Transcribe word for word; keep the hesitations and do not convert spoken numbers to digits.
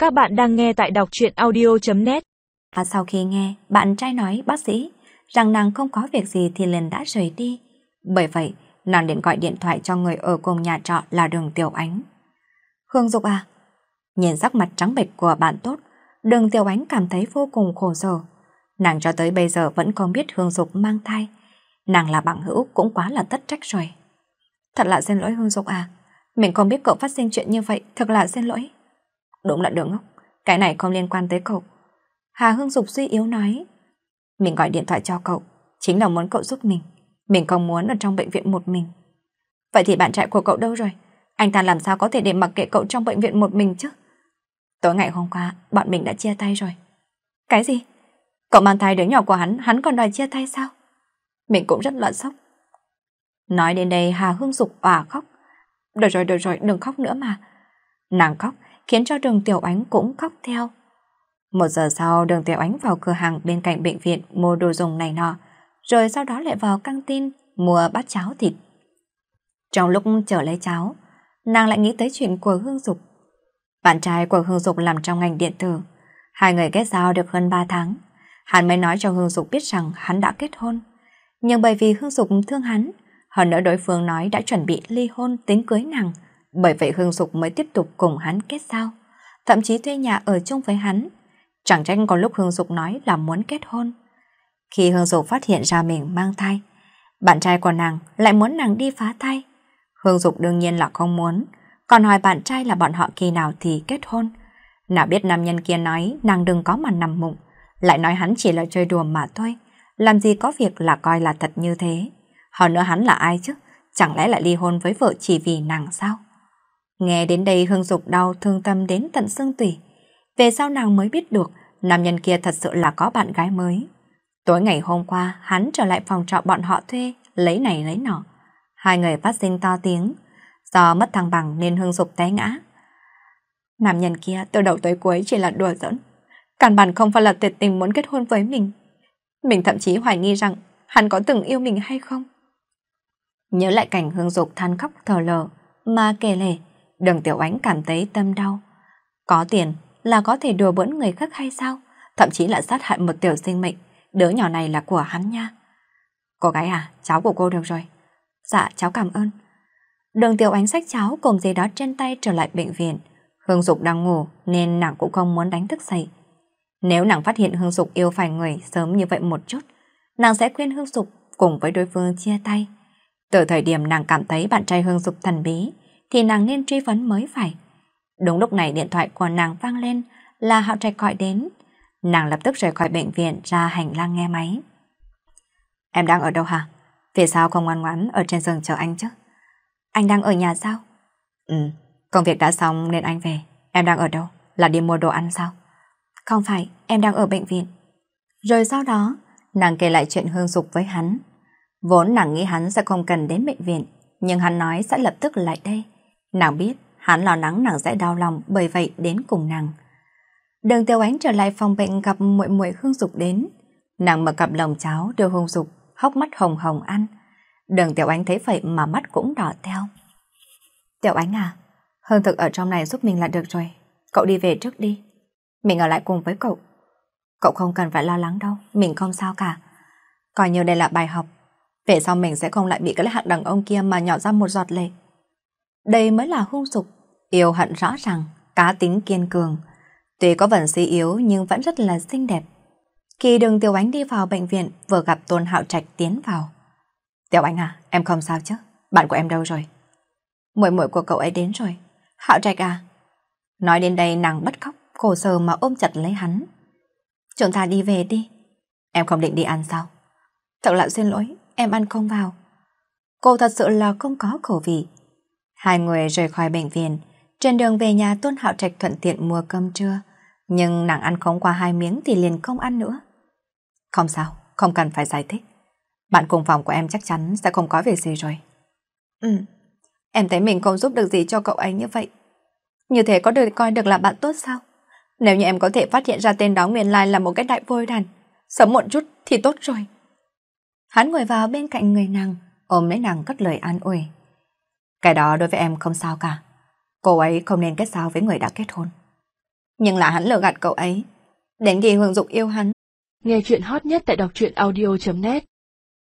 Các bạn đang nghe tại đọc truyện audio chấm net. À, sau khi nghe bạn trai nói bác sĩ rằng nàng không có việc gì thì liền đã rời đi. Bởi vậy, nàng liền gọi điện thoại cho người ở cùng nhà trọ là Đường Tiểu Ánh. Hương Dục à? Nhìn sắc mặt trắng bệch của bạn tốt, Đường Tiểu Ánh cảm thấy vô cùng khổ sở. Nàng cho tới bây giờ vẫn không biết Hương Dục mang thai. Nàng là bằng hữu cũng quá là tất trách rồi. Thật là xin lỗi Hương Dục à. Mình không biết cậu phát sinh chuyện như vậy, thật là xin lỗi. Đúng là Đường ngốc, cái này không liên quan tới cậu. Hà Hương Dục suy yếu nói. Mình gọi điện thoại cho cậu, chính là muốn cậu giúp mình. Mình không muốn ở trong bệnh viện một mình. Vậy thì bạn trai của cậu đâu rồi? Anh ta làm sao có thể để mặc kệ cậu trong bệnh viện một mình chứ? Tối ngày hôm qua, bọn mình đã chia tay rồi. Cái gì? Cậu mang thai đứa nhỏ của hắn, hắn còn đòi chia tay sao? Mình cũng rất là sốc. Nói đến đây Hà Hương Dục òa khóc. Được rồi, được rồi, đừng khóc nữa mà. Nàng khóc khiến cho Đường Tiểu Ánh cũng khóc theo. Một giờ sau, Đường Tiểu Ánh vào cửa hàng bên cạnh bệnh viện mua đồ dùng này nọ, rồi sau đó lại vào căng tin mua bát cháo thịt. Trong lúc chờ lấy cháo, nàng lại nghĩ tới chuyện của Hương Dục. Bạn trai của Hương Dục làm trong ngành điện tử. Hai người kết giao được hơn ba tháng. Hắn mới nói cho Hương Dục biết rằng hắn đã kết hôn. Nhưng bởi vì Hương Dục thương hắn, hơn nữa đối phương nói đã chuẩn bị ly hôn tính cưới nàng, bởi vậy Hương Dục mới tiếp tục cùng hắn kết giao, thậm chí thuê nhà ở chung với hắn. Chẳng trách có lúc Hương Dục nói là muốn kết hôn. Khi Hương Dục phát hiện ra mình mang thai, bạn trai của nàng lại muốn nàng đi phá thai. Hương Dục đương nhiên là không muốn, còn hỏi bạn trai là bọn họ khi nào thì kết hôn. Nào biết nam nhân kia nói nàng đừng có mà nằm mộng, lại nói hắn chỉ là chơi đùa mà thôi, làm gì có việc là coi là thật như thế. Hơn nữa hắn là ai chứ, chẳng lẽ lại ly hôn với vợ chỉ vì nàng sao? Nghe đến đây Hương Dục đau thương tâm đến tận xương tủy. Về sau nàng mới biết được nam nhân kia thật sự là có bạn gái mới. Tối ngày hôm qua hắn trở lại phòng trọ bọn họ thuê, lấy này lấy nọ. Hai người phát sinh to tiếng. Do mất thăng bằng nên Hương Dục té ngã. Nam nhân kia từ đầu tới cuối chỉ là đùa giỡn, căn bản không phải là tuyệt tình muốn kết hôn với mình. Mình thậm chí hoài nghi rằng hắn có từng yêu mình hay không. Nhớ lại cảnh Hương Dục than khóc thở lờ mà kể lể, Đường Tiểu Ánh cảm thấy tâm đau. Có tiền là có thể đùa bỡn người khác hay sao? Thậm chí là sát hại một tiểu sinh mệnh. Đứa nhỏ này là của hắn nha. Cô gái à, cháu của cô được rồi. Dạ, cháu cảm ơn. Đường Tiểu Ánh xách cháu cùng gì đó trên tay trở lại bệnh viện. Hương Dục đang ngủ nên nàng cũng không muốn đánh thức dậy. Nếu nàng phát hiện Hương Dục yêu phải người sớm như vậy một chút, nàng sẽ khuyên Hương Dục cùng với đối phương chia tay. Từ thời điểm nàng cảm thấy bạn trai Hương Dục thần bí thì nàng nên truy vấn mới phải. Đúng lúc này điện thoại của nàng vang lên, là Hạo Trạch gọi đến. Nàng lập tức rời khỏi bệnh viện ra hành lang nghe máy. Em đang ở đâu hả? Vì sao không ngoan ngoãn ở trên giường chờ anh chứ? Anh đang ở nhà sao? Ừ, công việc đã xong nên anh về. Em đang ở đâu? Là đi mua đồ ăn sao? Không phải, em đang ở bệnh viện. Rồi sau đó, nàng kể lại chuyện Hương Dục với hắn. Vốn nàng nghĩ hắn sẽ không cần đến bệnh viện, nhưng hắn nói sẽ lập tức lại đây. Nàng biết hắn lo lắng nàng sẽ đau lòng, bởi vậy đến cùng nàng. Đường Tiểu Ánh trở lại phòng bệnh gặp muội muội Hương Dục đến. Nàng mở cặp lồng cháo đưa Hương Dục, hốc mắt hồng hồng ăn. Đường Tiểu Ánh thấy vậy mà mắt cũng đỏ theo. Tiểu Ánh à, Hương Thực ở trong này giúp mình là được rồi. Cậu đi về trước đi. Mình ở lại cùng với cậu. Cậu không cần phải lo lắng đâu, mình không sao cả. Coi như đây là bài học. Về sau mình sẽ không lại bị cái hạng đàn ông kia mà nhỏ ra một giọt lệ. Đây mới là Hương Dục, yêu hận rõ ràng, cá tính kiên cường. Tuy có phần suy yếu nhưng vẫn rất là xinh đẹp. Khi Đường Tiểu Ánh đi vào bệnh viện, vừa gặp Tôn Hạo Trạch tiến vào. Tiểu Ánh à, em không sao chứ? Bạn của em đâu rồi? Muội muội của cậu ấy đến rồi. Hạo Trạch à? Nói đến đây nàng bất khóc, khổ sở mà ôm chặt lấy hắn. Chúng ta đi về đi. Em không định đi ăn sao? Thật là xin lỗi, em ăn không vào. Cô thật sự là không có khẩu vị. Hai người rời khỏi bệnh viện. Trên đường về nhà Tôn Hạo Trạch thuận tiện mua cơm trưa. Nhưng nàng ăn không qua hai miếng thì liền không ăn nữa. Không sao, không cần phải giải thích. Bạn cùng phòng của em chắc chắn sẽ không có việc gì rồi. Ừ, em thấy mình không giúp được gì cho cậu ấy như vậy. Như thế có được coi được là bạn tốt sao? Nếu như em có thể phát hiện ra tên đó nguyên lai là một cái đại vôi đàn, sớm một chút thì tốt rồi. Hắn ngồi vào bên cạnh người nàng, ôm lấy nàng cất lời an ủi. Cái đó đối với em không sao cả. Cô ấy không nên kết giao với người đã kết hôn. Nhưng là hắn lừa gạt cậu ấy. Đến khi Hương Dục yêu hắn. Nghe chuyện hot nhất tại đọc truyện audio chấm net